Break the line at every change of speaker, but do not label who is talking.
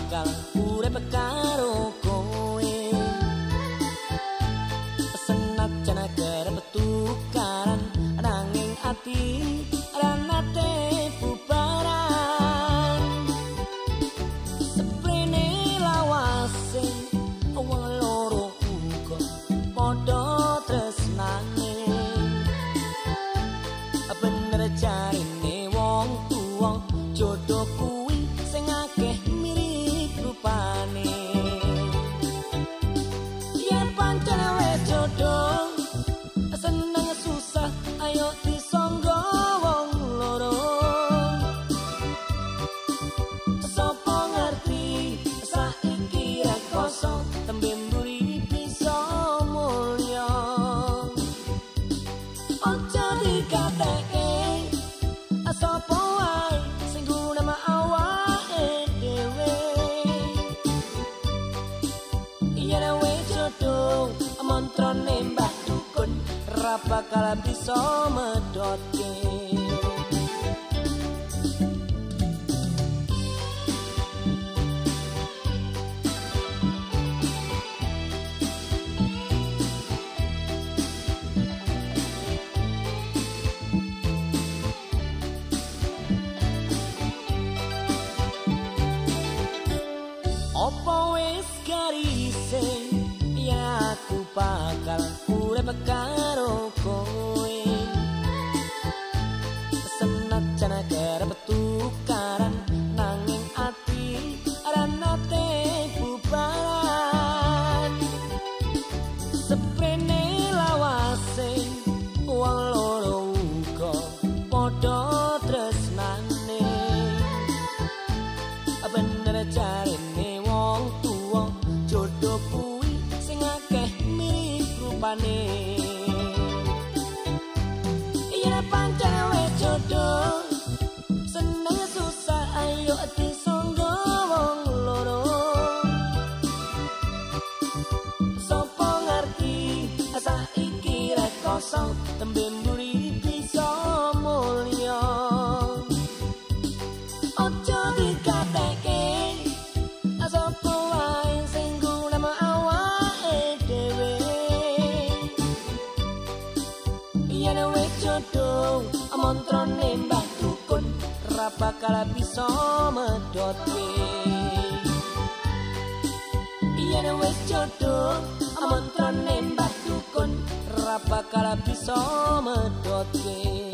bakal urip karo kowe senajan kerep tukaran nanging ati ora nate bubaran seprene lawase wong loro uga padha tresnane bener jarine wong tuwa jodoh kuwi sing akeh mirip rupane yen pancen wis jodoh seneng susah ayo disangga wong loro sapa ngerti saiki rek kosong tembe mburi bisa mulya ojo dikateke sapa wae sing guna awake dhewe yen wis jodoh mantrane mbah dukun ra bakal bisa medhotke opo wis garise ya aku bakal urip karo kowe senajan kerep tukaran nanging ati ora nate bubaran seprene lawase wong loro uga padha tresnane bener jarine wong tuwa jodoh kuwi sing akeh mirip rupane yen pancen wis jodoh seneng susah ayo disangga wong loro sapa ngerti saiki rek kosong tembe mburi bisa mulya ojo dikateke sapa wae sing guna awake dhewe yen wis jodoh mantrane mbah dukun ra bakal bisa medhotke yen wis jodoh mantrane mbah dukun ra bakal bisa medhotke